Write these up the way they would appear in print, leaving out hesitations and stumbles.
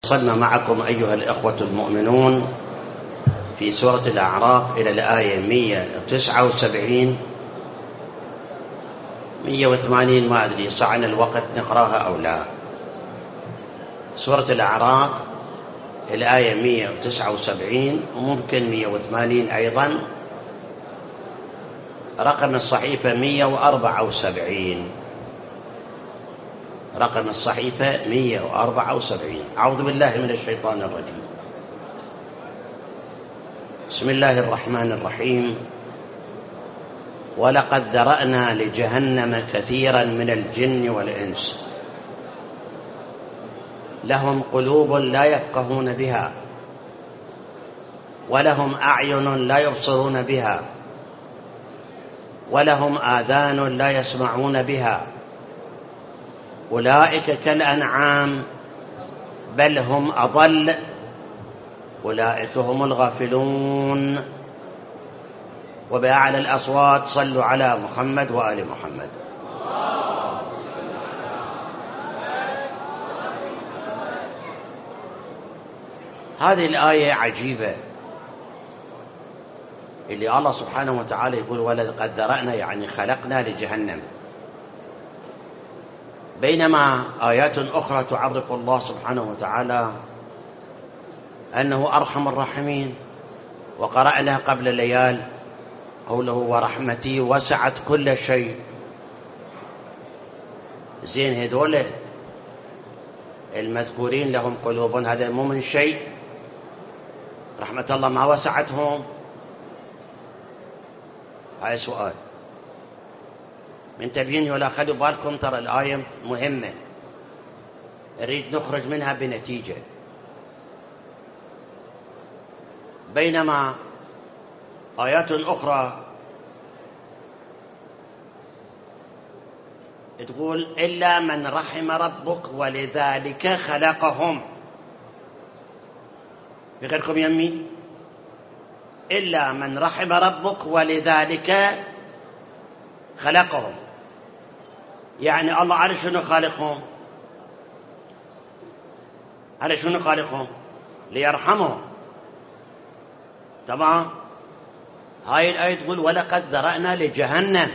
وصلنا معكم أيها الإخوة المؤمنون في سورة الأعراف إلى الآية 179 180، ما أدري صعنا الوقت نقراها أو لا. سورة الأعراف الآية 179 وممكن 180 أيضا. رقم الصحيفة 174. رقم الصحيفة 174. أعوذ بالله من الشيطان الرجيم. بسم الله الرحمن الرحيم. ولقد ذرأنا لجهنم كثيرا من الجن والإنس لهم قلوب لا يفقهون بها ولهم أعين لا يبصرون بها ولهم آذان لا يسمعون بها أولئك كالأنعام بل هم أضل أولئك هم الغافلون. وبأعلى الأصوات صلوا على محمد وآل محمد. هذه الآية عجيبة اللي الله سبحانه وتعالى يقول ولقد ذرأنا، يعني خلقنا لجهنم، بينما آيات أخرى تعرف الله سبحانه وتعالى أنه أرحم الراحمين. وقرأنا قبل ليال قوله ورحمتي وسعت كل شيء. زين، هذول المذكورين لهم قلوب، هذا مو من شيء؟ رحمة الله ما وسعتهم؟ هاي سؤال من تبيين. ولا خلوا بالكم ترى الآية مهمة، نريد نخرج منها بنتيجة. بينما آيات أخرى تقول إلا من رحم ربك ولذلك خلقهم. بغيركم يمي، إلا من رحم ربك ولذلك خلقهم، يعني الله على شنو خالقهم؟ على شنو خالقهم؟ ليرحمهم. تمام. هاي الآية تقول ولقد ذرأنا لجهنم.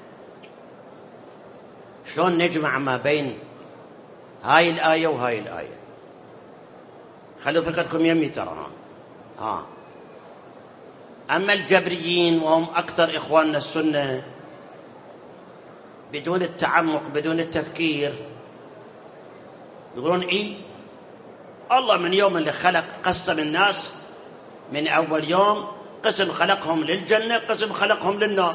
شلون نجمع ما بين هاي الآية وهاي الآية؟ خلوا فكركم يمي ترى. أما الجبريين وهم أكثر إخواننا السنة، بدون التعمق بدون التفكير، يقولون إيه الله من يوم اللي خلق قسم الناس من أول يوم، قسم خلقهم للجنة قسم خلقهم للنار.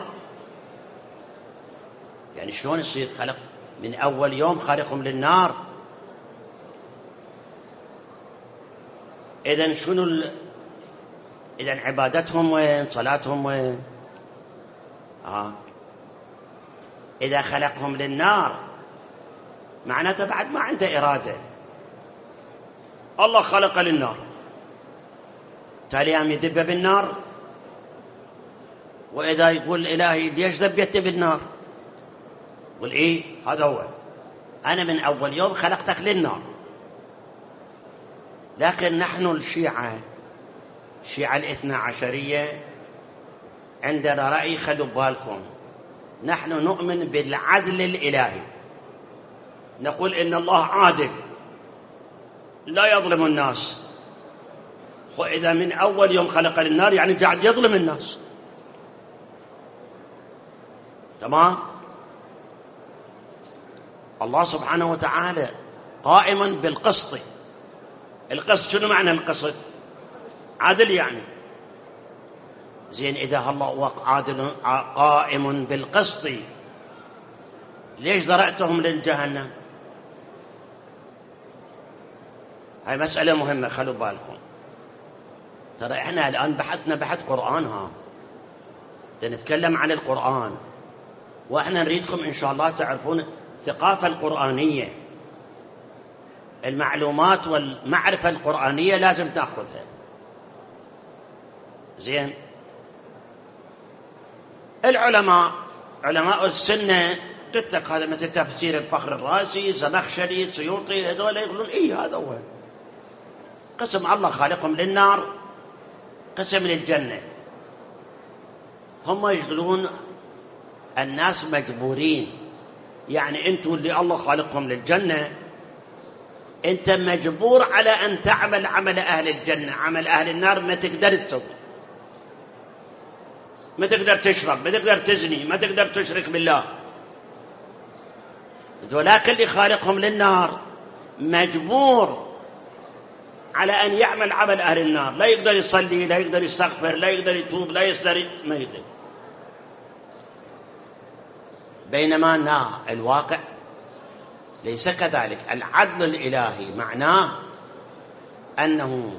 يعني شلون يصير خلق من أول يوم خلقهم للنار؟ إذن شنو إذن عبادتهم وين؟ صلاتهم وين؟ إذا خلقهم للنار معناته بعد ما عنده إرادة. الله خلق للنار، تالي يام يدب بالنار. وإذا يقول إلهي ليش ذبيتني بالنار؟ يقول إيه هذا هو، أنا من أول يوم خلقتك للنار. لكن نحن الشيعة الاثنى عشرية عندنا رأي، خلوا بالكم، نحن نؤمن بالعدل الإلهي. نقول إن الله عادل لا يظلم الناس. وإذا من أول يوم خلق للنار يعني قاعد يظلم الناس. تمام. الله سبحانه وتعالى قائما بالقسط. القسط شنو معنى القسط؟ عدل يعني. زين، إذا الله عادل قائم بالقسط ليش ذرأتهم للجهنم؟ هاي مسألة مهمة، خلوا بالكم. ترى احنا الآن بحثنا بحث قرآن، نتكلم عن القرآن، واحنا نريدكم إن شاء الله تعرفون الثقافة القرآنية، المعلومات والمعرفة القرآنية لازم تأخذها. زين، العلماء علماء السنة قلت لك هذا مثل تفسير الفخر الرازي، زمخشري، سيوطي، هذول يقولون إيه هذا هو. قسم الله خالقهم للنار، قسم للجنة. هم يقولون الناس مجبورين، يعني أنتم اللي الله خالقهم للجنة أنت مجبور على أن تعمل عمل أهل الجنة، عمل أهل النار ما تقدر تسوي، ما تقدر تشرب، ما تقدر تزني، ما تقدر تشرك بالله. ذولاك اللي خالقهم للنار مجبور على أن يعمل عمل أهل النار، لا يقدر يصلي، لا يقدر يستغفر، لا يقدر يتوب، لا يقدر ما يقدر. بينما الواقع ليس كذلك. العدل الإلهي معناه أنه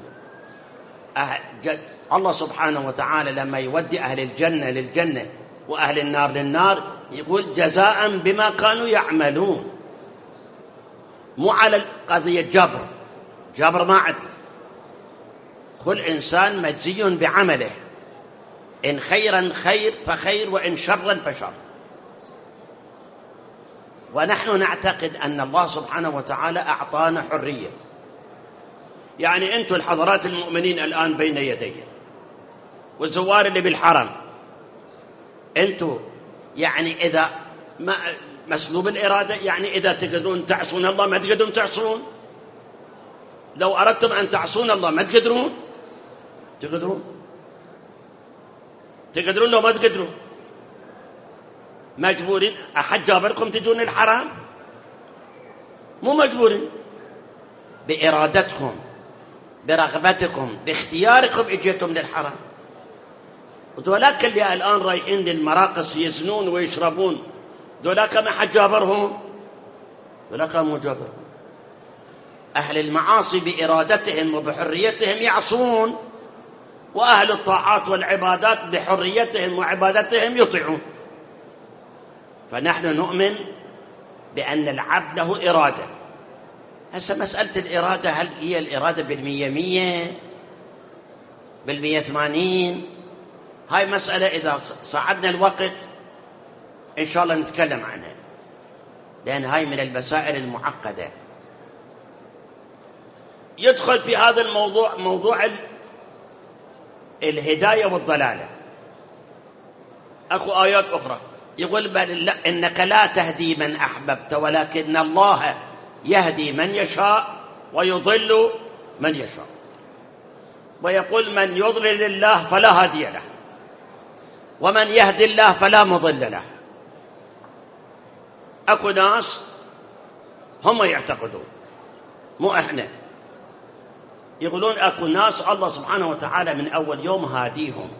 الله سبحانه وتعالى لما يودي أهل الجنة للجنة وأهل النار للنار يقول جزاء بما كانوا يعملون، مو على قضية جبر ما عدل. كل إنسان مجزي بعمله، إن خيرا خير فخير، وإن شرا فشر. ونحن نعتقد أن الله سبحانه وتعالى أعطانا حرية. يعني أنتم الحضرات المؤمنين الآن بين يدي والزوار اللي بالحرم، أنتم يعني إذا ما مسلوب الإرادة، يعني إذا تقدرون تعصون الله ما تقدرون تعصون؟ لو أردتم أن تعصون الله ما تقدرون؟ تقدرون لو ما تقدرون؟ مجبورين؟ أحد جابركم تجون الحرام؟ مو مجبورين، بإرادتكم، برغبتكم، باختياركم اجيتم للحرام. وذولاك اللي الآن رايحين للمراقص يزنون ويشربون، ذولاك ما حد جابرهم؟ ذولاك مو جابرهم. أهل المعاصي بإرادتهم وبحريتهم يعصون، وأهل الطاعات والعبادات بحريتهم وعبادتهم يطيعون. فنحن نؤمن بأن العبد له إرادة. هسه مسألة الإرادة، هل هي الإرادة بالمية 80؟ هاي مسألة إذا صعدنا الوقت إن شاء الله نتكلم عنها، لأن هاي من المسائل المعقدة. يدخل في هذا الموضوع موضوع الهداية والضلالة. أكو آيات أخرى يقول بل لا إنك لا تهدي من أحببت ولكن الله يهدي من يشاء ويضل من يشاء. ويقول من يضلل الله فلا هادي له ومن يهدي الله فلا مضل له. أكو ناس هم يعتقدون، مو إحنا، يقولون أكو ناس الله سبحانه وتعالى من أول يوم هاديهم،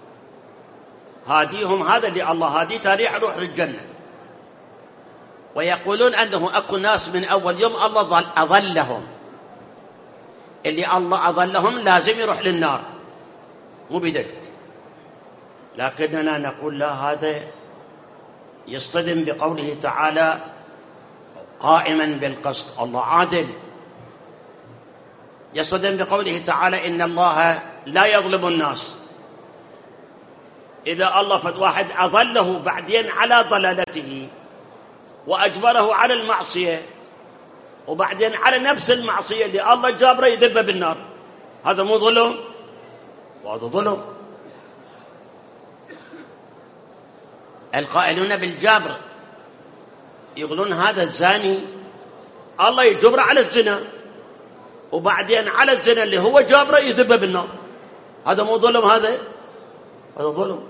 هذا اللي الله هاديه تاريخ روح للجنة. ويقولون أنه أكو ناس من أول يوم الله أضلهم، اللي الله أضلهم لازم يروح للنار، مو بذلك. لكننا نقول لا، هذا يصطدم بقوله تعالى قائما بالقسط، الله عادل. يصطدم بقوله تعالى إن الله لا يظلم الناس. إذا الله فد واحد أضله بعدين على ضلالته وأجبره على المعصية وبعدين على نفس المعصية اللي الله جابره يذبه بالنار، هذا مو ظلم؟ وهذا ظلم. القائلون بالجبر يقولون هذا الزاني الله يجبره على الزنا وبعدين على الزنا اللي هو جابره يذبه بالنار، هذا مو ظلم؟ هذا ظلم.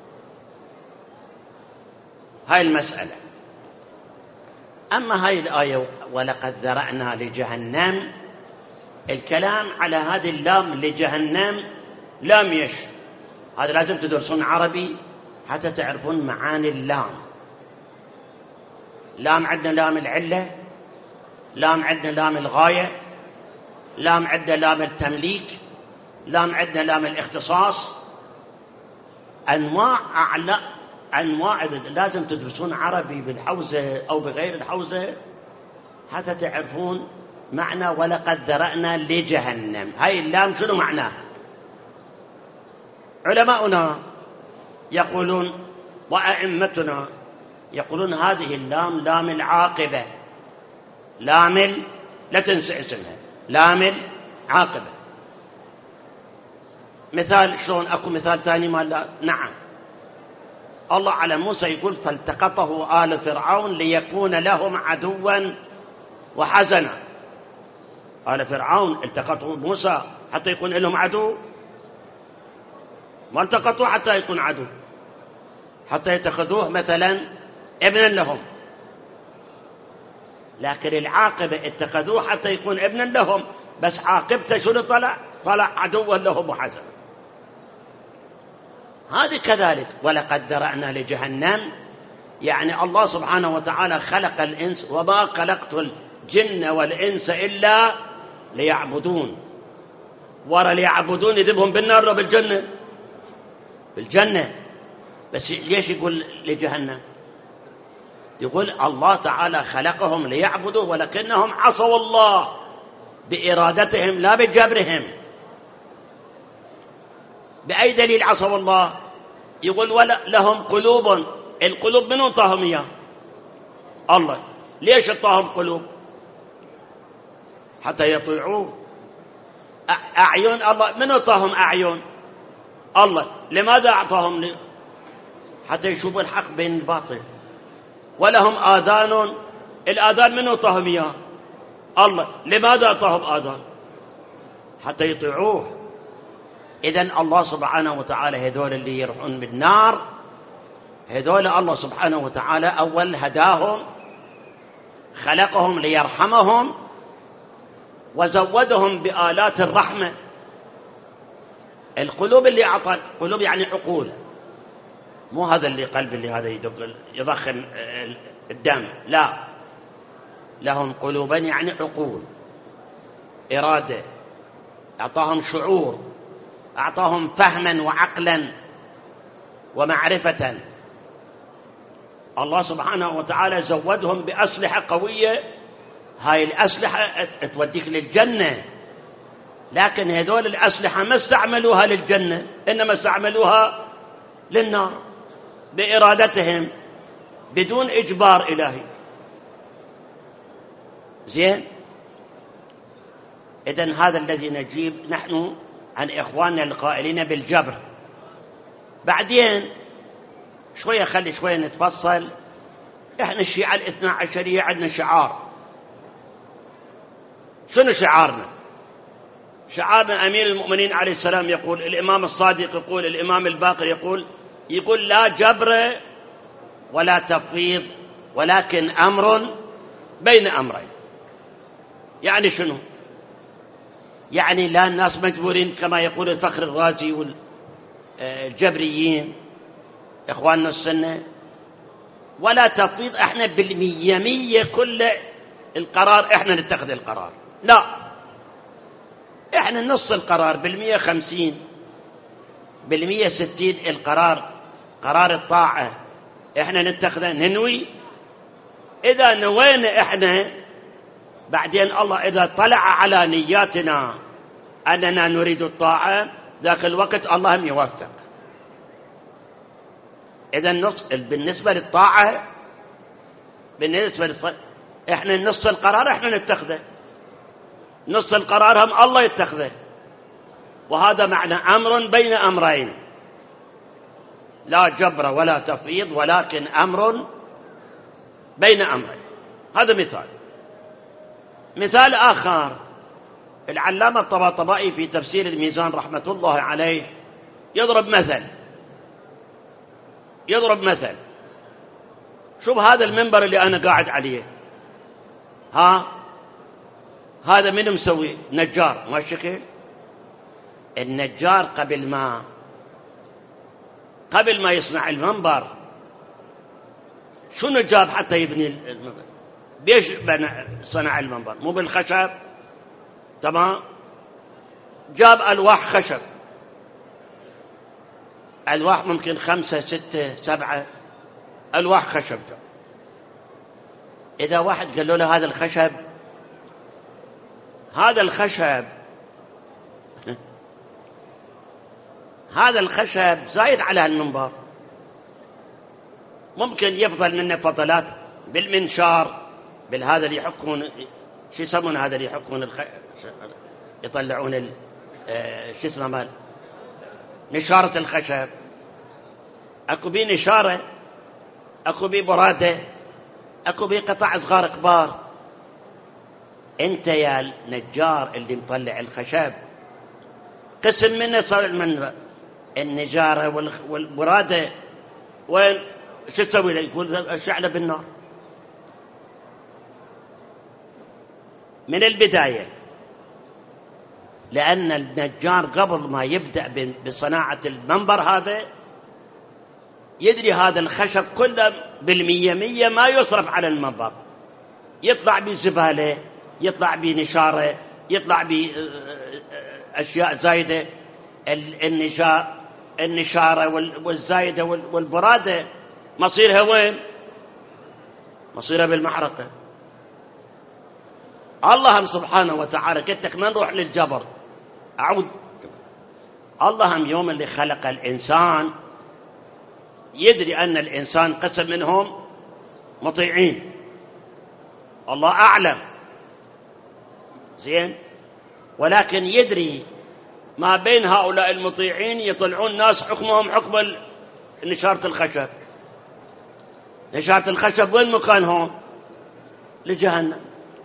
هاي المسألة. أما هاي الآية ولقد ذرأنا لجهنم، الكلام على هذه اللام لجهنم لام يش، هذا لازم تدرسون عربي حتى تعرفون معاني اللام. لام عندنا لام العلة، لام عندنا لام الغاية، لام عندنا لام التمليك، لام عندنا لام الاختصاص. أنواع لازم تدرسون عربي بالحوزة أو بغير الحوزة حتى تعرفون معنى ولقد ذرأنا لجهنم. هاي اللام شنو معناه؟ علماؤنا يقولون وأئمتنا يقولون هذه اللام لام العاقبة، لا تنسى اسمها، لام العاقبة. مثال شلون؟ أكو مثال ثاني ما لا؟ نعم، الله على موسى يقول فالتقطه آل فرعون ليكون لهم عدوا وحزنا. آل فرعون التقطه موسى حتى يكون لهم عدو؟ ما التقطوه حتى يكون عدو، حتى يتخذوه مثلا ابنا لهم. لكن العاقبة اتخذوه حتى يكون ابنا لهم، بس عاقبته شنو طلع عدوا لهم وحزنا. هذه كذلك. ولقد ذرأنا لجهنم، يعني الله سبحانه وتعالى خلق الإنس، وما خلقت الجن والإنس إلا ليعبدون. ورا ليعبدون يذبهم بالنار لو بالجنة؟ بالجنة. بس ليش يقول لجهنم؟ يقول الله تعالى خلقهم ليعبدوا، ولكنهم عصوا الله بإرادتهم لا بجبرهم. بأي دليل عصوا الله؟ يقول ولا لهم قلوب، القلوب من انطاهم اياه؟ الله. ليش اعطاهم قلوب؟ حتى يطيعوه. أعين، الله من اعطاهم أعين؟ الله. لماذا أعطاهم؟ حتى يشوفوا الحق بين الباطل. ولهم آذان، الآذان من اعطاهم اياه؟ الله. لماذا أعطاهم آذان؟ حتى يطيعوه. إذن الله سبحانه وتعالى هذول اللي يروحون بالنار، هذول الله سبحانه وتعالى أول هداهم، خلقهم ليرحمهم، وزودهم بآلات الرحمة. القلوب اللي أعطى، قلوب يعني عقول، مو هذا اللي قلب اللي هذا يدق يضخم الدم، لا، لهم قلوبا يعني عقول، إرادة، أعطاهم شعور، أعطاهم فهما وعقلا ومعرفة. الله سبحانه وتعالى زودهم بأسلحة قوية، هاي الأسلحة توديك للجنة، لكن هذول الأسلحة ما استعملوها للجنة، إنما استعملوها للنار بإرادتهم بدون إجبار إلهي. زين؟ إذن هذا الذي نجيب نحن عن إخواننا القائلين بالجبر. بعدين شوية خلي شوية نتفصل. إحنا الشيعة الاثنى عشرية عندنا شعار. شنو شعارنا؟ شعارنا أمير المؤمنين عليه السلام يقول، الإمام الصادق يقول، الإمام الباقر يقول لا جبر ولا تفويض، ولكن أمر بين أمرين. يعني شنو؟ يعني لا الناس مجبورين كما يقول الفخر الرازي والجبريين إخواننا السنة، ولا تفويض احنا بالمية كل القرار احنا نتخذ القرار، لا، احنا نص القرار بال150 بال160 القرار، قرار الطاعة احنا نتخذه، ننوي. اذا نوينا احنا بعدين الله إذا طلع على نياتنا أننا نريد الطاعة، ذاك الوقت الله يوفق. إذا بالنسبة للطاعة، إحنا نص القرار إحنا نتخذه، نص القرار هم الله يتخذه. وهذا معنى أمر بين أمرين، لا جبر ولا تفويض، ولكن أمر بين أمرين. هذا مثال آخر. العلامة الطباطبائي في تفسير الميزان رحمة الله عليه يضرب مثل. شوف هذا المنبر اللي أنا قاعد عليه، هذا من مسوي؟ نجار، ما الشكل؟ النجار قبل ما يصنع المنبر شنو جاب حتى يبني المنبر؟ بيش صنع المنبر؟ مو بالخشب، تمام؟ جاب ألواح خشب، ألواح ممكن 5 6 7 ألواح خشب جاب. إذا واحد قال له هذا الخشب زايد على المنبر، ممكن يفضل منه فضلات بالمنشار، بالهذا اللي يحكون، شو يسمون هذا اللي يحكون يطلعون شو اسمه مال نشارة الخشب، اكو بيه نشارة، اكو بيه برادة، اكو بيه قطع صغار كبار. انت يا النجار اللي مطلع الخشب قسم منه صار من النجارة والبرادة، وين شو تسوي له؟ يقول اشعله بالنار. من البداية، لأن النجار قبل ما يبدأ بصناعة المنبر هذا يدري هذا الخشب كله بالمية ما يصرف على المنبر، يطلع بزبالة، يطلع بنشارة، يطلع بأشياء زايدة. النشارة والزايدة والبرادة مصيرها وين؟ مصيرها بالمحرقة. الله سبحانه وتعالى كتك ما نروح للجبر أعود. الله يوم اللي خلق الإنسان يدري أن الإنسان قسم منهم مطيعين، الله أعلم زين، ولكن يدري ما بين هؤلاء المطيعين يطلعون ناس حكمهم حكم نشارة الخشب. نشارة الخشب وين مكانهم؟ لجهنم.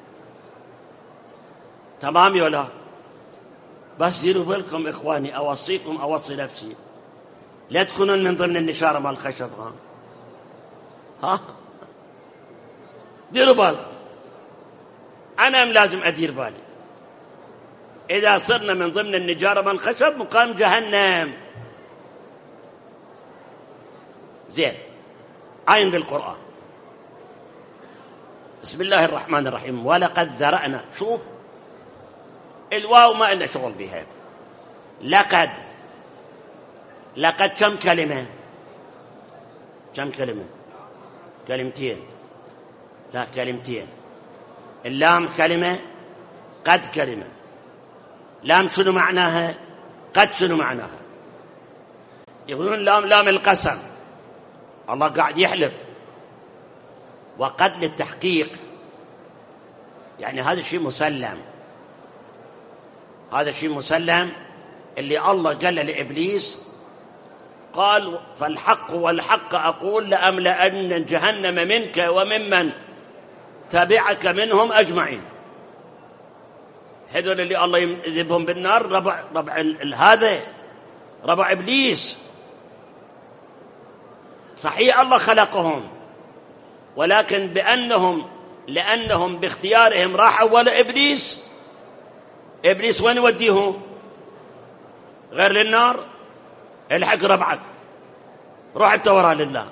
تمام ولا؟ بس ديروا بالكم إخواني، أوصيكم أوصي نفسي، لا تكونون من ضمن النشارة مال الخشب. ها ديروا بالكم، أنا لازم أدير بالي. إذا صرنا من ضمن النجارة مال الخشب مقام جهنم. زين، عين بالقرآن. بسم الله الرحمن الرحيم. ولقد ذرأنا، شوف الواو ما لنا شغل بها. لقد كم كلمة؟ كم كلمة؟ كلمتين. لا كلمتين. اللام كلمة، قد كلمة. لام شنو معناها؟ قد شنو معناها؟ يقولون لام القسم، الله قاعد يحلف. وقد للتحقيق، يعني هذا الشيء مسلم، هذا الشيء مسلم. اللي الله قال لإبليس قال فالحق والحق أقول لأملأن جهنم منك وممن تبعك منهم أجمعين. هذول اللي الله يذبهم بالنار ربع هذا ربع إبليس. صحيح الله خلقهم، ولكن لأنهم باختيارهم راحوا ولا إبليس وين يوديهم؟ غير للنار. الحق ربعك، روح انت وراء لله.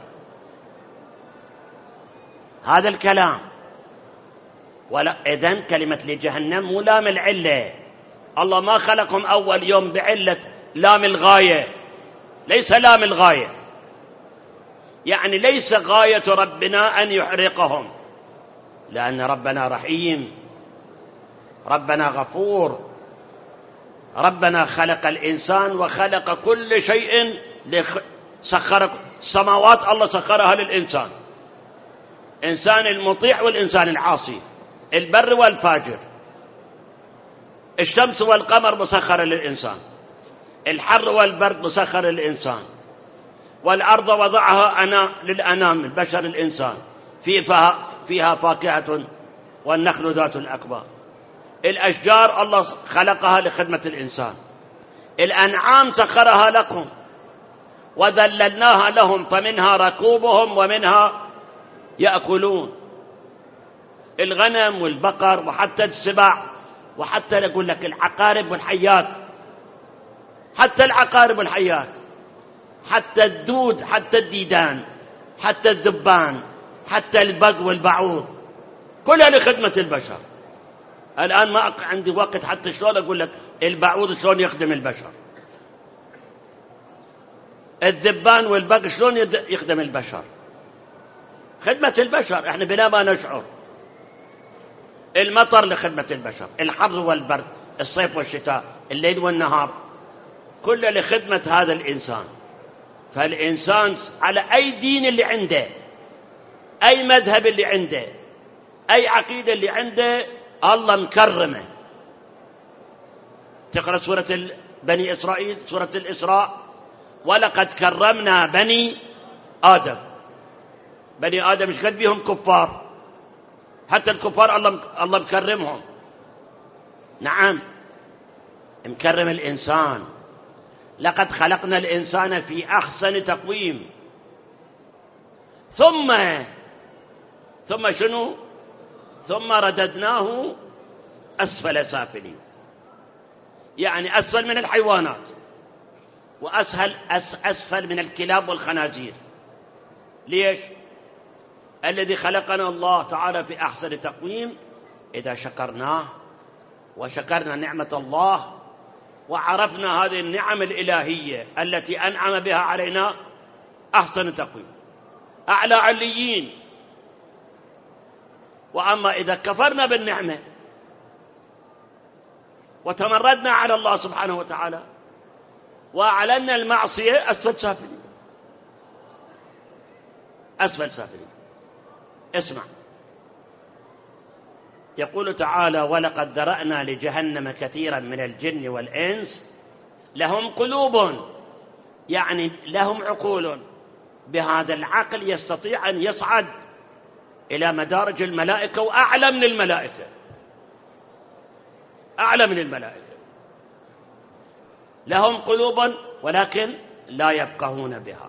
هذا الكلام. ولا إذن كلمة لجهنم مو لام العلة. الله ما خلقهم أول يوم بعلة لام الغاية، ليس لام الغاية، يعني ليس غاية ربنا أن يحرقهم، لأن ربنا رحيم، ربنا غفور، ربنا خلق الإنسان وخلق كل شيء، سخر السماوات الله سخرها للإنسان، إنسان المطيع والإنسان العاصي، البر والفاجر، الشمس والقمر مسخرة للإنسان، الحر والبرد مسخر للإنسان، والأرض وضعها للأنام البشر الإنسان، فيها فاكهة والنخل ذات الأكبار، الأشجار الله خلقها لخدمة الإنسان، الأنعام سخرها لكم وذللناها لهم فمنها ركوبهم ومنها يأكلون، الغنم والبقر وحتى السباع، وحتى نقول لك العقارب والحيات، حتى العقارب والحيات، حتى الدود، حتى الديدان، حتى الذبان، حتى البق والبعوض، كلها لخدمة البشر. الآن ما عندي وقت حتى شلون أقول لك البعوض شلون يخدم البشر، الذبان والبق شلون يخدم البشر، خدمة البشر احنا بلا ما نشعر. المطر لخدمة البشر، الحر والبرد، الصيف والشتاء، الليل والنهار، كله لخدمة هذا الإنسان. فالإنسان على أي دين اللي عنده، أي مذهب اللي عنده، أي عقيدة اللي عنده، الله مكرمه. تقرأ سورة بني إسرائيل، سورة الإسراء، ولقد كرمنا بني آدم. بني آدم مش قد بيهم كفار، حتى الكفار الله مكرمهم. نعم مكرم الإنسان. لقد خلقنا الإنسان في أحسن تقويم. ثم شنو؟ ثم رددناه أسفل سافلين، يعني أسفل من الحيوانات أسفل من الكلاب والخنازير. ليش؟ الذي خلقنا الله تعالى في أحسن تقويم، إذا شكرناه وشكرنا نعمة الله وعرفنا هذه النعم الإلهية التي أنعم بها علينا، أحسن تقويم، أعلى عليين. وأما إذا كفرنا بالنعمة وتمردنا على الله سبحانه وتعالى وأعلنا المعصية، أسفل سافلين. أسفل سافلين. اسمع، يقول تعالى: ولقد ذرأنا لجهنم كثيرا من الجن والإنس لهم قلوب، يعني لهم عقول، بهذا العقل يستطيع أن يصعد إلى مدارج الملائكة وأعلى من الملائكة، أعلى من الملائكة. لهم قلوب ولكن لا يفقهون بها.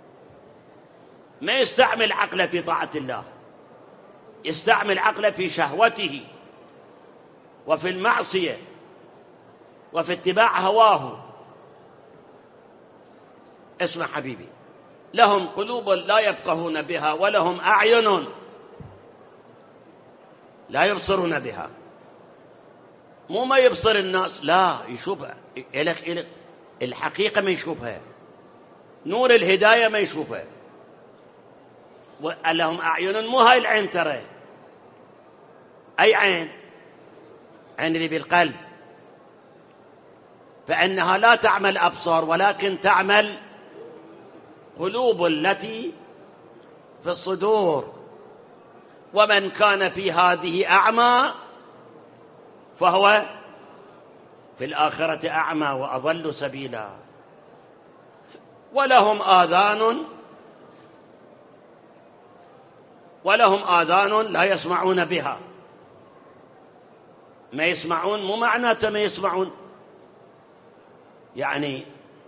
ما يستعمل عقله في طاعة الله، يستعمل عقله في شهوته وفي المعصية وفي اتباع هواه. اسمع حبيبي، لهم قلوب لا يفقهون بها ولهم أعين لا يبصرون بها. مو ما يبصر الناس، لا يشوفها، إلك الحقيقة ما يشوفها، نور الهداية ما يشوفها. لهم أعين، مو هاي العين، ترى أي عين؟ عين اللي بالقلب، فإنها لا تعمل أبصار ولكن تعمل قلوب التي في الصدور. ومن كان في هذه أعمى فهو في الآخرة أعمى وأضل سبيلا. ولهم آذان لا يسمعون بها. ما يسمعون مو معناته ما يسمعون، يعني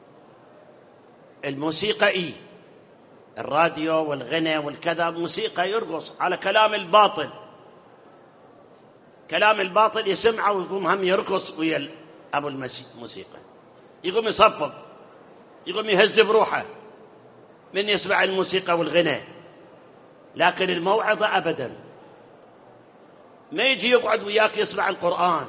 الموسيقى الراديو والغنى والكذا، موسيقى يرقص على كلام الباطل، كلام الباطل يسمعه ويقوم هم يرقص ويا أبو الموسيقى، يقوم يصفق، يقوم يهز بروحه من يسمع الموسيقى والغنى. لكن الموعظة أبدا ما يجي يقعد وياك يسمع القرآن.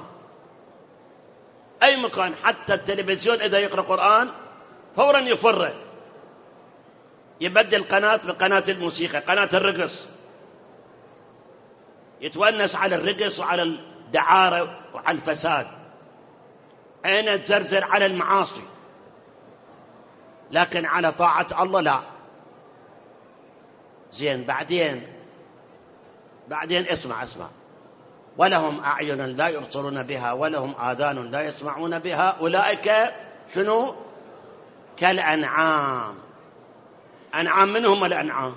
أي مكان، حتى التلفزيون إذا يقرأ قرآن فورا يفره، يبدل قناة بقناة الموسيقى، قناة الرقص، يتونس على الرقص وعلى الدعارة وعلى الفساد، عينه تزرزر على المعاصي، لكن على طاعة الله لا. زين، بعدين اسمع ولهم أعين لا يبصرون بها ولهم آذان لا يسمعون بها أولئك شنو؟ كالأنعام. أنعام منهم الأنعام،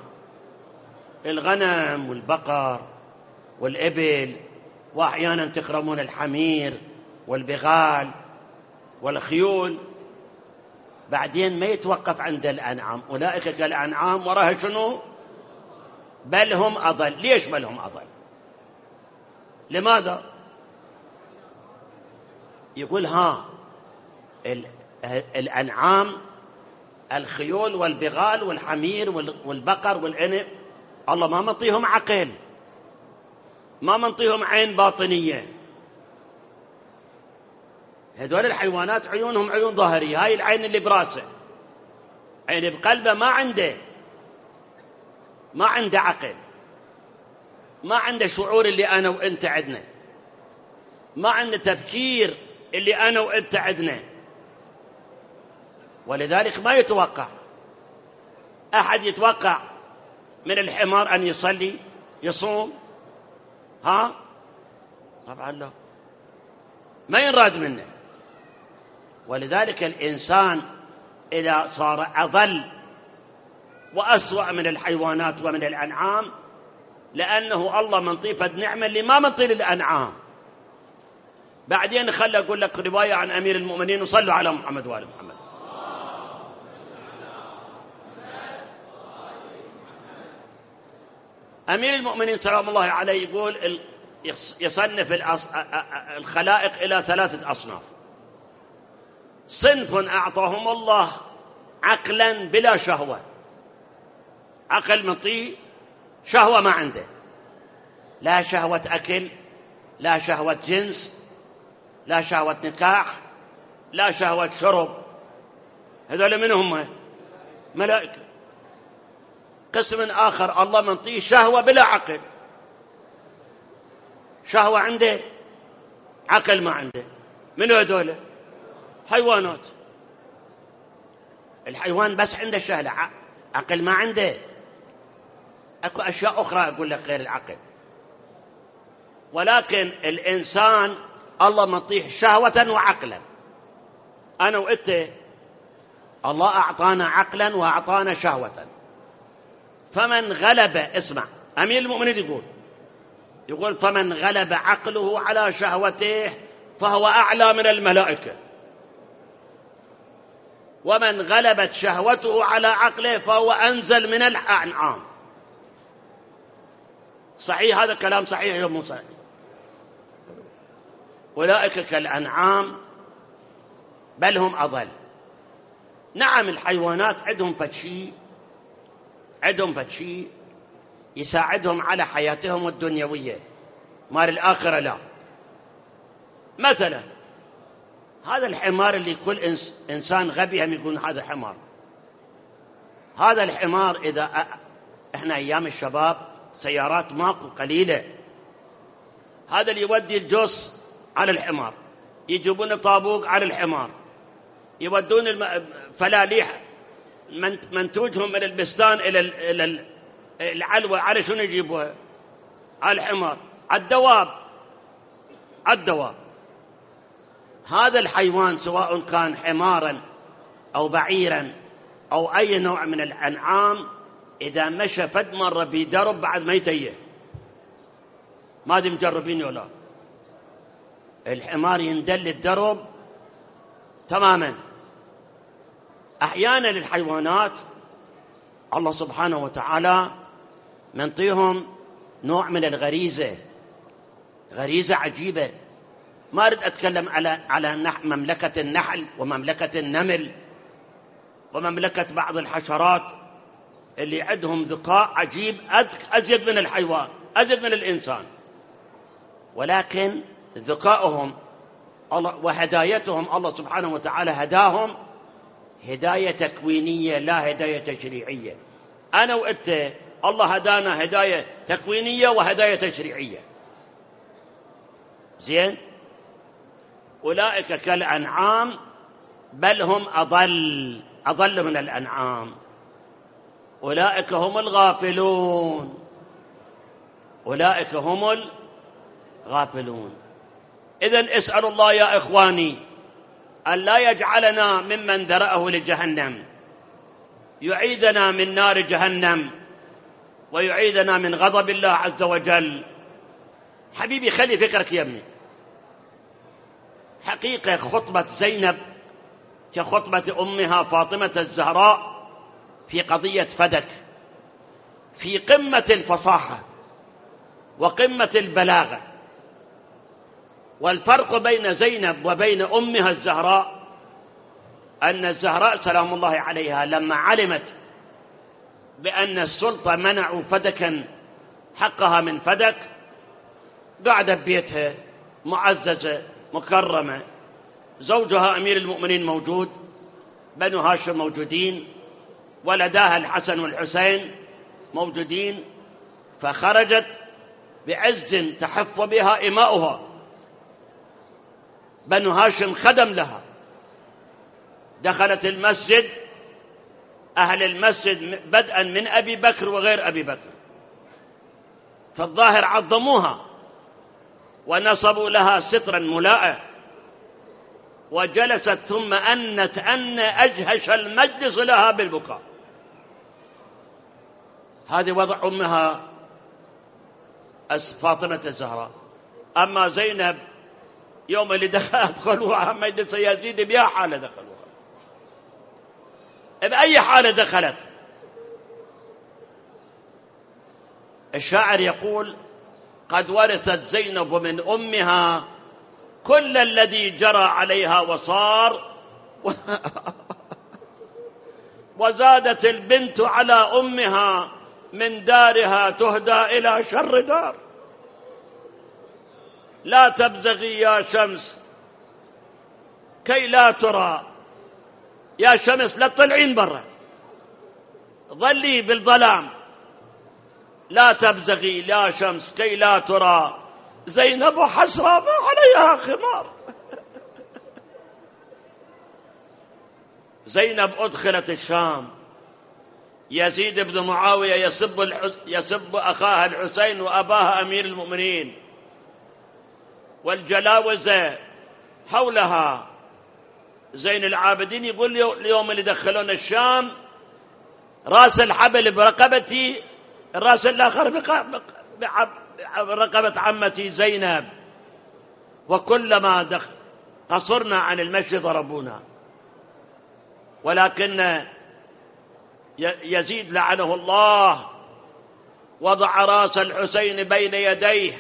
الغنم والبقر والإبل، وأحيانا تكرمون الحمير والبغال والخيول. بعدين ما يتوقف عند الأنعام، أولئك كالأنعام، وراها شنو؟ بل هم أضل. ليش بل هم أضل؟ لماذا؟ يقول الأنعام، الخيول والبغال والحمير والبقر والعنب، الله ما منطيهم عقل، ما منطيهم عين باطنية. هذول الحيوانات عيونهم عيون ظاهرية، هاي العين اللي براسه، عين بقلبه ما عنده عقل، ما عنده شعور اللي أنا وإنت عدنا، ما عنده تفكير اللي أنا وإنت عدنا. ولذلك ما يتوقع أحد يتوقع من الحمار أن يصلي يصوم، طبعا لا، ما ينراد منه. ولذلك الإنسان إذا صار أضل وأسوأ من الحيوانات ومن الأنعام، لأنه الله منطيه فد نعمة اللي ما منطي للأنعام. بعدين خلى أقول لك رواية عن أمير المؤمنين، وصلوا على محمد وآل محمد. أمير المؤمنين سلام الله عليه يقول يصنف الخلائق إلى 3 أصناف. صنف أعطاهم الله عقلا بلا شهوة، عقل مطيع، شهوة ما عنده، لا شهوة أكل، لا شهوة جنس، لا شهوة نكاح، لا شهوة شرب. هذول من هم؟ ملائكة. قسم آخر الله منطيه شهوة بلا عقل، شهوة عنده، عقل ما عنده. من هذول؟ حيوانات. الحيوان بس عنده شهوة، عقل ما عنده. أكو أشياء أخرى أقول لك غير العقل. ولكن الإنسان الله منطيه شهوة وعقلا. أنا وإنت الله أعطانا عقلا وأعطانا شهوة. فمن غلب، اسمع أمير المؤمنين يقول فمن غلب عقله على شهوته فهو أعلى من الملائكة، ومن غلبت شهوته على عقله فهو أنزل من الأنعام. صحيح هذا الكلام؟ صحيح يا موسى؟ أولئك كالأنعام بل هم أضل. نعم الحيوانات عندهم فشي يساعدهم على حياتهم الدنيوية، مال الآخرة لا. مثلا هذا الحمار اللي كل إنسان غبي هم يقول هذا حمار. هذا الحمار إذا إحنا أيام الشباب سيارات ماكو قليلة، هذا اللي يودي الجوس على الحمار، يجيبون طابوق على الحمار، يودون فلاليح منتوجهم من البستان إلى العلوة، على شنو يجيبوها؟ على الحمار، على الدواب. هذا الحيوان سواء كان حمارا أو بعيرا أو أي نوع من الأنعام، إذا مشى فد مرة بيدرب بعد ما يتيه. ما دي مجربين ولا؟ الحمار يندل الدرب تماما. أحيانا الحيوانات الله سبحانه وتعالى منطيهم نوع من الغريزة، غريزة عجيبة. ما أريد أتكلم على مملكة النحل ومملكة النمل ومملكة بعض الحشرات اللي عندهم ذكاء عجيب أزيد من الحيوان، أزيد من الإنسان، ولكن ذكائهم وهدايتهم الله سبحانه وتعالى هداهم هداية تكوينية لا هداية تشريعية. أنا وإنت الله هدانا هداية تكوينية وهداية تشريعية. زين؟ أولئك كالأنعام بل هم أضل من الأنعام. أولئك هم الغافلون، أولئك هم الغافلون. إذن اسأل الله يا إخواني أن لا يجعلنا ممن ذرأه لجهنم، يعيدنا من نار جهنم ويعيدنا من غضب الله عز وجل. حبيبي خلي فكرك يمي، حقيقة خطبة زينب كخطبة أمها فاطمة الزهراء في قضية فدك في قمة الفصاحة وقمة البلاغة. والفرق بين زينب وبين أمها الزهراء أن الزهراء سلام الله عليها لما علمت بأن السلطة منعوا فدكا حقها من فدك، قاعدة ببيتها معززة مكرمة، زوجها أمير المؤمنين موجود، بنو هاشم موجودين، ولداها الحسن والحسين موجودين، فخرجت بعز تحف بها إماؤها. بنو هاشم خدم لها، دخلت المسجد، أهل المسجد بدءا من أبي بكر وغير أبي بكر فالظاهر عظموها ونصبوا لها سترا ملاءة وجلست ثم أنت أن أجهش المجلس لها بالبكاء. هذه وضع أمها فاطمة الزهراء. أما زينب يوم اللي دخلوها مجلس يزيد بأي حالة دخلوها، بأي حالة دخلت. الشاعر يقول: قد ورثت زينب من أمها كل الذي جرى عليها وصار وزادت البنت على أمها من دارها تهدى إلى شر دار. لا تبزغي يا شمس كي لا ترى، يا شمس لا تطلعين برا، ظلي بالظلام. لا تبزغي يا شمس كي لا ترى، زينب حسرى ما عليها خمار. زينب أدخلت الشام، يزيد بن معاوية يسب أخاها الحسين وأباها أمير المؤمنين، والجلاوزة حولها. زين العابدين يقول اليوم اللي دخلون الشام راس الحبل برقبتي، الراس الآخر برقبة عمتي زينب، وكلما قصرنا عن المشي ضربونا. ولكن يزيد لعنه الله وضع راس الحسين بين يديه،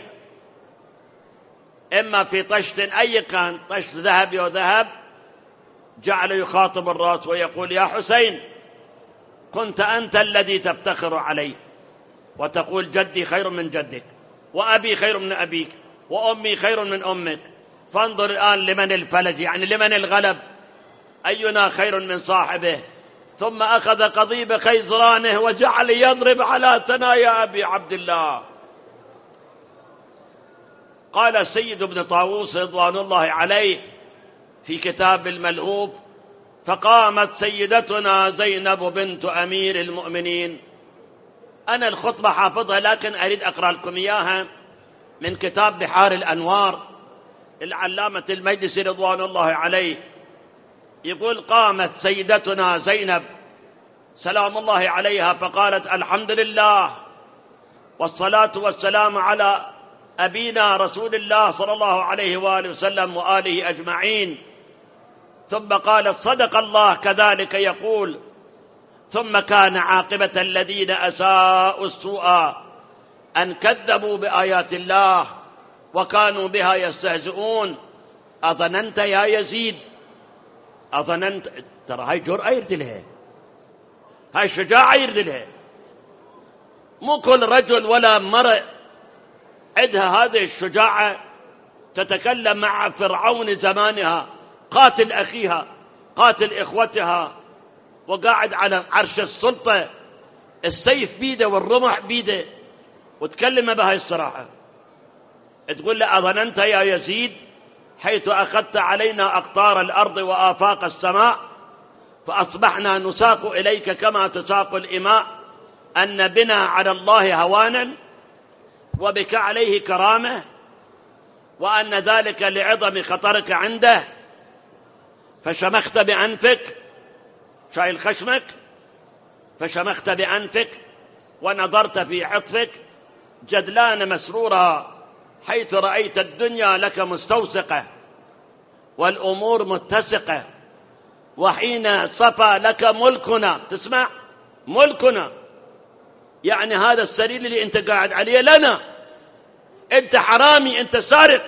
إما في طشت أي كان، طشت ذهب وذهب، جعل يخاطب الراس ويقول: يا حسين، كنت أنت الذي تفتخر علي وتقول جدي خير من جدك، وأبي خير من أبيك، وأمي خير من أمك، فانظر الآن لمن الفلج، يعني لمن الغلب، أينا خير من صاحبه. ثم أخذ قضيب خيزرانه وجعل يضرب على ثنايا أبي عبد الله. قال السيد ابن طاووس رضوان الله عليه في كتاب الملهوب: فقامت سيدتنا زينب بنت أمير المؤمنين. أنا الخطبة حافظها، لكن أريد أقرأ لكم إياها من كتاب بحار الأنوار للعلامة المجلسي رضوان الله عليه. يقول: قامت سيدتنا زينب سلام الله عليها فقالت: الحمد لله والصلاة والسلام على أبينا رسول الله صلى الله عليه وآله وسلم وآله أجمعين. ثم قالت: صدق الله كذلك يقول. ثم كان عاقبة الذين أساءوا السوء أن كذبوا بآيات الله وكانوا بها يستهزئون. أظننت يا يزيد، أظننت، ترى هاي جرأة يردلها، هاي شجاعة يردلها، مو كل رجل ولا مرء عندها هذه الشجاعة تتكلم مع فرعون زمانها، قاتل أخيها، قاتل إخوتها، وقاعد على عرش السلطة، السيف بيده والرمح بيده، وتكلم بهاي الصراحة. تقول له: أظننت يا يزيد حيث أخذت علينا أقطار الأرض وآفاق السماء فأصبحنا نساق إليك كما تساق الإماء، أن بنا على الله هوانا وبك عليه كرامة، وأن ذلك لعظم خطرك عنده، فشمخت بأنفك، شايل خشمك، فشمخت بأنفك ونظرت في عطفك جدلان مسرورا، حيث رأيت الدنيا لك مستوسقة والأمور متسقة، وحين صفى لك ملكنا، تسمع؟ ملكنا يعني هذا السرير اللي انت قاعد عليه لنا، انت حرامي، انت سارق،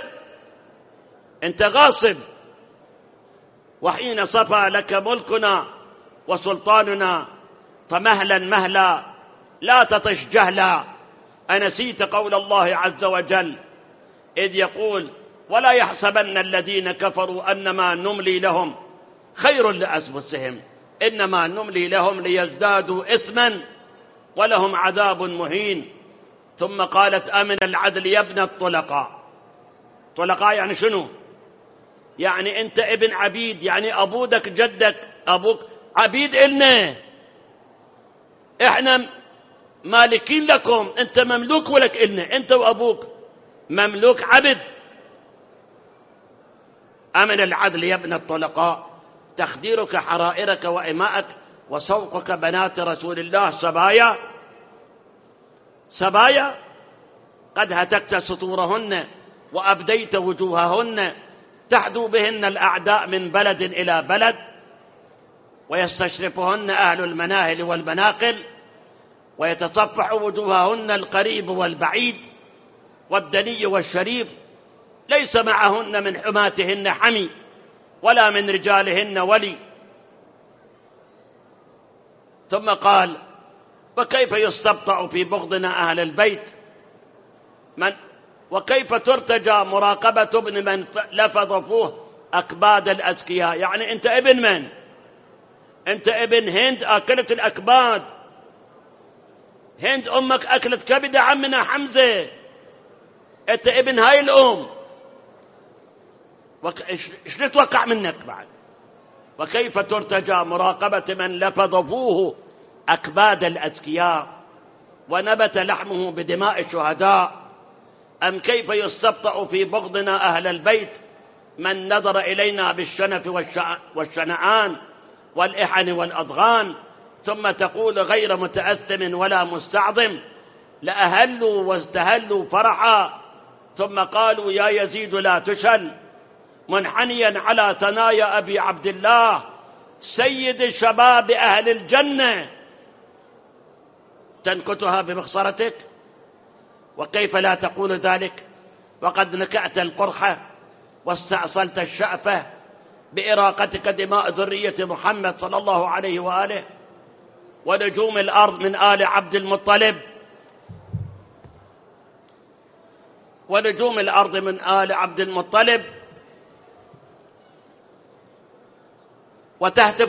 انت غاصب. وحين صفى لك ملكنا وسلطاننا فمهلا مهلا لا تطش جهلا. أنسيت قول الله عز وجل إذ يقول: ولا يحسبن الذين كفروا أنما نملي لهم خير لأنفسهم إنما نملي لهم ليزدادوا إثما ولهم عذاب مهين. ثم قالت: أمن العدل يا ابن الطلقاء. طلقاء يعني شنو؟ يعني أنت ابن عبيد، يعني أبودك جدك أبوك عبيد إلنا، إحنا مالكين لكم، أنت مملوك ولك إلنا، أنت وأبوك مملوك عبد. أمن العدل يا ابن الطلقاء تخديرك حرائرك وإماءك وسوقك بنات رسول الله سبايا قد هتكت سطورهن وأبديت وجوههن تحدو بهن الأعداء من بلد إلى بلد ويستشرفهن أهل المناهل والمناقل ويتصفح وجوههن القريب والبعيد والدني والشريف ليس معهن من حماتهن حمي ولا من رجالهن ولي. ثم قال وكيف يستبطأ في بغضنا أهل البيت وكيف ترتجى مراقبة ابن من لفظ فوه أكباد الأزكياء. يعني أنت ابن من؟ أنت ابن هند أكلت الأكباد. هند أمك أكلت كبد عمنا حمزة. أنت ابن هاي الأم. إيش نتوقع منك بعد؟ وكيف ترتجى مراقبة من لفظ فوه أكباد الأزكياء ونبت لحمه بدماء الشهداء؟ أم كيف يستبطأ في بغضنا أهل البيت من نظر إلينا بالشنف والشنعان والإحن والأضغان ثم تقول غير متأثم ولا مستعظم لأهلوا واستهلوا فرحا ثم قالوا يا يزيد لا تشل منحنيا على ثنايا أبي عبد الله سيد شباب أهل الجنة تنكتها بمخصرتك. وكيف لا تقول ذلك وقد نكأت القرحة واستأصلت الشأفة بإراقتك دماء ذرية محمد صلى الله عليه وآله ونجوم الأرض من آل عبد المطلب ونجوم الأرض من آل عبد المطلب وتهتف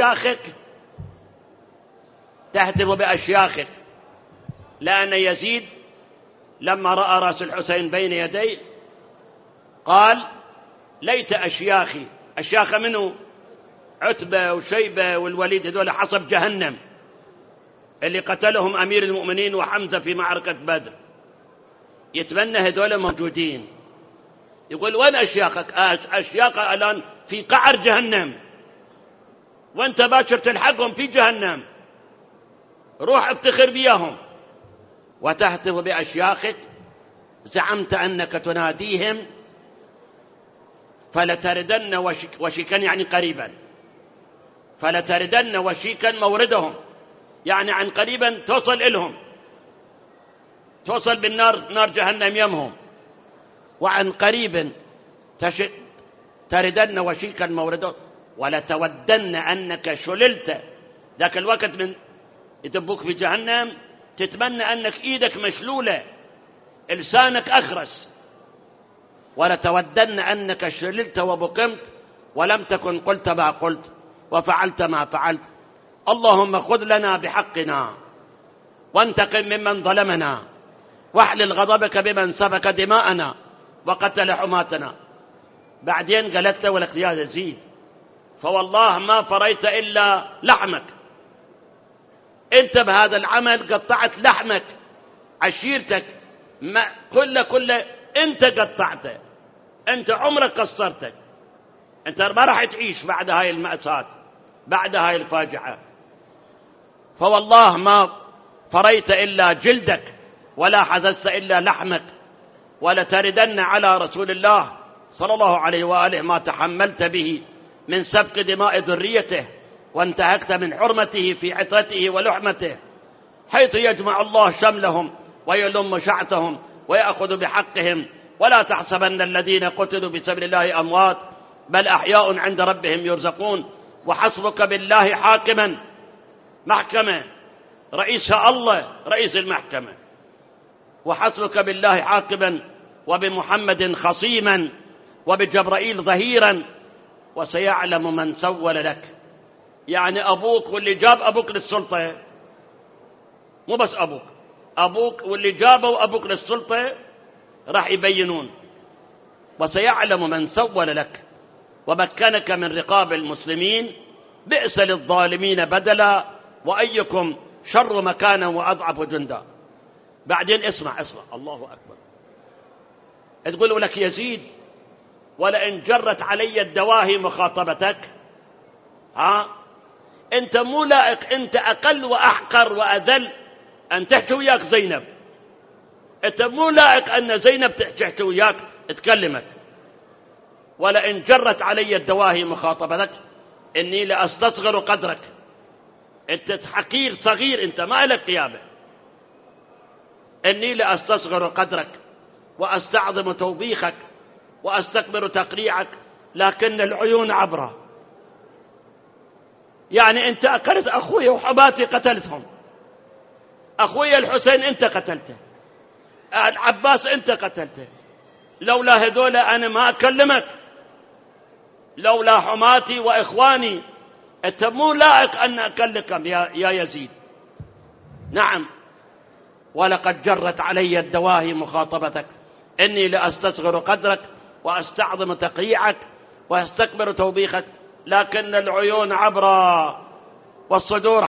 بأشياخك لأن يزيد لما رأى رأس الحسين بين يديه قال ليت أشياخي. أشياخ منه عتبة وشيبة والوليد هذول حصب جهنم اللي قتلهم أمير المؤمنين وحمزة في معركة بدر. يتمنى هذول موجودين. يقول وين أشياخك؟ أشياخ الآن في قعر جهنم وانت باشر تلحقهم في جهنم. روح افتخر بيهم. وتهتف بأشياخك زعمت أنك تناديهم فلتردن وشيكا يعني قريبا فلتردن وشيكا موردهم يعني عن قريبا توصل إلهم توصل بالنار نار جهنم يمهم وعن قريب تردن وشيكا موردهم ولتودن أنك شللت ذاك الوقت من يدبوك في جهنم تتمنى أنك إيدك مشلولة لسانك أخرس ولتودن أنك شللت وبقمت ولم تكن قلت ما قلت وفعلت ما فعلت. اللهم خذ لنا بحقنا وانتقم ممن ظلمنا واحلل غضبك بمن سفك دماءنا وقتل حماتنا. بعدين قالت له ولك يا يزيد فوالله ما فريت إلا لحمك. انت بهذا العمل قطعت لحمك عشيرتك ما كله انت قطعته. انت عمرك قصرتك. انت ما راح تعيش بعد هاي المأساة بعد هاي الفاجعة. فوالله ما فريت إلا جلدك ولا حززت إلا لحمك ولتردن على رسول الله صلى الله عليه وآله ما تحملت به من سفك دماء ذريته وانتهكت من حرمته في عطرته ولحمته حيث يجمع الله شملهم ويلم شعثهم ويأخذ بحقهم. ولا تحسبن الذين قتلوا بسبيل الله أموات بل أحياء عند ربهم يرزقون. وحسبك بالله حاكما محكمة رئيسها الله رئيس المحكمة. وحسبك بالله حاكما وبمحمد خصيما وبجبرائيل ظهيرا وسيعلم من سول لك. يعني أبوك واللي جاب أبوك للسلطة مو بس أبوك واللي جابوا أبوك للسلطة راح يبينون. وسيعلم من سول لك ومكنك من رقاب المسلمين بئس للظالمين بدلا وأيكم شر مكانا وأضعف جندا. بعدين اسمع الله أكبر. تقول لك يزيد ولئن جرت علي الدواهي مخاطبتك. أنت مو لائق، أنت أقل وأحقر وأذل أن تحكي وياك زينب. أنت مو لائق أن زينب تحكي وياك تكلمك. ولئن جرت علي الدواهي مخاطبتك إني لأستصغر قدرك. أنت حقير صغير، أنت ما لك قيامة. إني لأستصغر قدرك وأستعظم توبيخك وأستكبر تقريعك، لكن العيون عبرة. يعني أنت أقلت أخوي وحباتي قتلتهم، أخوي الحسين أنت قتلته، العباس أنت قتلته، لولا هذول أنا ما أكلمك، لولا حماتي وإخواني. أنت مو لائق أن أكلمك يا يزيد. نعم، ولقد جرت علي الدواهي مخاطبتك إني لأستصغر قدرك وأستعظم تقييعك وأستكبر توبيخك، لكن العيون عبرة والصدور